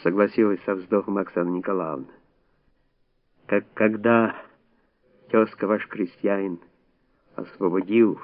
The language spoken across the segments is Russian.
согласилась со вздохом Оксана Николаевна. Как когда тезка ваш крестьянин освободил.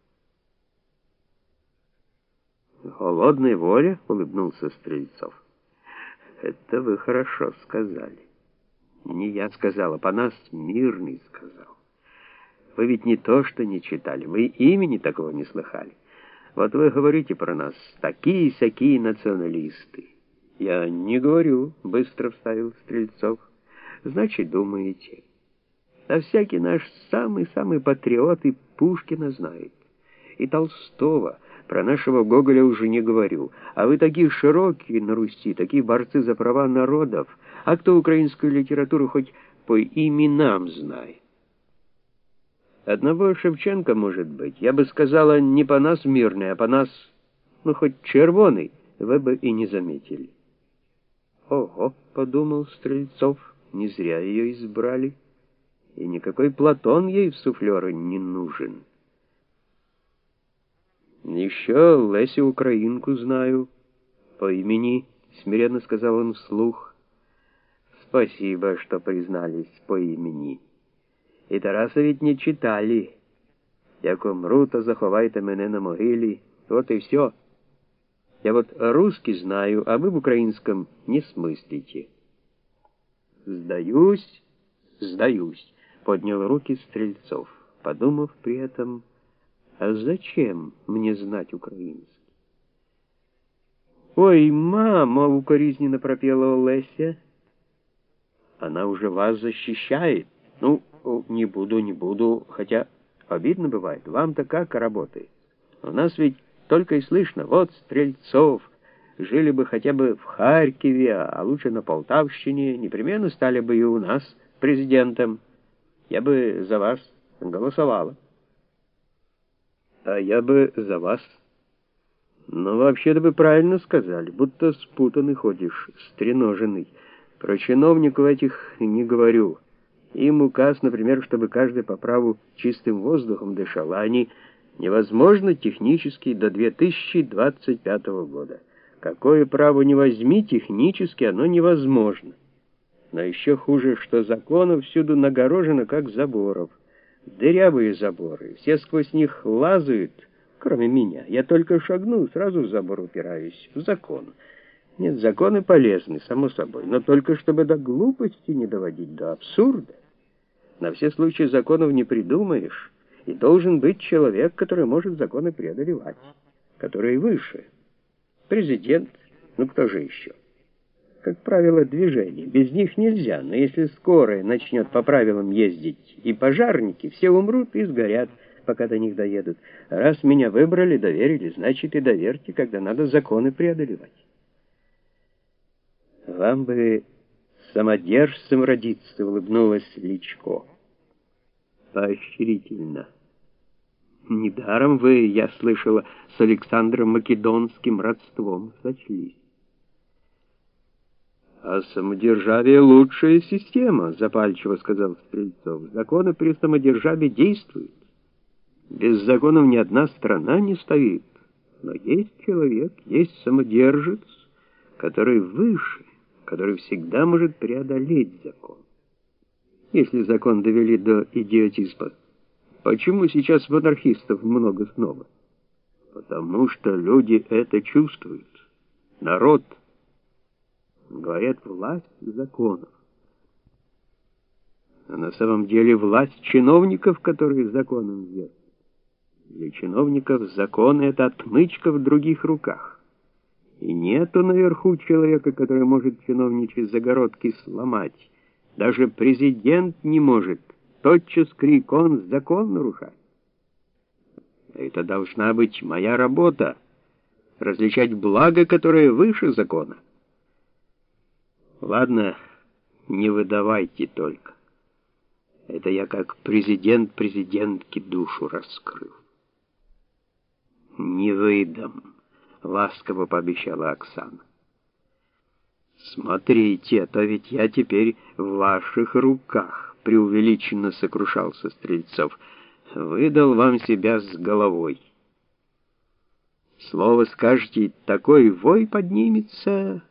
Голодной воле, улыбнулся Стрельцов. Это вы хорошо сказали. Не я сказал, а по нас Мирный сказал. Вы ведь не то, что не читали, вы имени такого не слыхали. Вот вы говорите про нас, такие-сякие националисты. Я не говорю, быстро вставил Стрельцов. Значит, думаете. А всякий наш самый-самый патриот и Пушкина знает. И Толстого, про нашего Гоголя уже не говорю. А вы такие широкие на Руси, такие борцы за права народов. А кто украинскую литературу хоть по именам знает? Одного Шевченко, может быть, я бы сказала, не по нас Мирный, а по нас, ну, хоть червоный, вы бы и не заметили. Ого, подумал Стрельцов, не зря ее избрали, и никакой Платон ей в суфлеры не нужен. Еще Лесю Украинку знаю, по имени, смиренно сказал он вслух. Спасибо, что признались по имени. І Тараса ведь не читали. Як умру, то заховайте мене на могилі. Вот и все. Я вот русский знаю, а вы в украинском не смыслите. Сдаюсь, поднял руки Стрельцов, подумав при этом, а зачем мне знать украинский? Ой, мама, укоризненно пропела Леся. Она уже вас защищает. Ну, не буду, хотя обидно бывает. Вам-то как работает? У нас ведь только и слышно, вот Стрельцов, жили бы хотя бы в Харькове, а лучше на Полтавщине, непременно стали бы и у нас президентом. Я бы за вас голосовала. А я бы за вас. Но вообще-то вы правильно сказали, будто спутанный ходишь, стреноженный. Про чиновников этих не говорю. Им указ, например, чтобы каждый по праву чистым воздухом дышал, а они невозможно технически до 2025 года. Какое право не возьми, технически оно невозможно. Но еще хуже, что законов всюду нагорожено, как заборов. Дырявые заборы, все сквозь них лазают, кроме меня. Я только шагну, сразу в забор упираюсь, в закон. Нет, законы полезны, само собой, но только чтобы до глупости не доводить, до абсурда. На все случаи законов не придумаешь, и должен быть человек, который может законы преодолевать, который выше. Президент, ну кто же еще? Как правило, движений. Без них нельзя, но если скорая начнет по правилам ездить, и пожарники, все умрут и сгорят, пока до них доедут. Раз меня выбрали, доверили, значит и доверьте, когда надо законы преодолевать. Вам бы самодержцем родиться, улыбнулась Личко. Поощрительно. Недаром вы, я слышала, с Александром Македонским родством сочлись. А самодержавие — лучшая система, запальчиво сказал Стрельцов. Законы при самодержавии действуют. Без законов ни одна страна не стоит. Но есть человек, есть самодержец, который выше, который всегда может преодолеть закон. Если закон довели до идиотизма, почему сейчас монархистов много снова? Потому что люди это чувствуют. Народ. Говорят, власть законов. А на самом деле власть чиновников, которые законом вверх. Для чиновников законы — это отмычка в других руках. И нету наверху человека, который может чиновничьи загородки сломать. Даже президент не может тотчас криком закон нарушать. Это должна быть моя работа — различать благо, которое выше закона. Ладно, не выдавайте только. Это я как президент президентке душу раскрыл. Не выдам, ласково пообещала Оксана. Смотрите, а то ведь я теперь в ваших руках, преувеличенно сокрушался Стрельцов. Выдал вам себя с головой. Слово скажете, такой вой поднимется,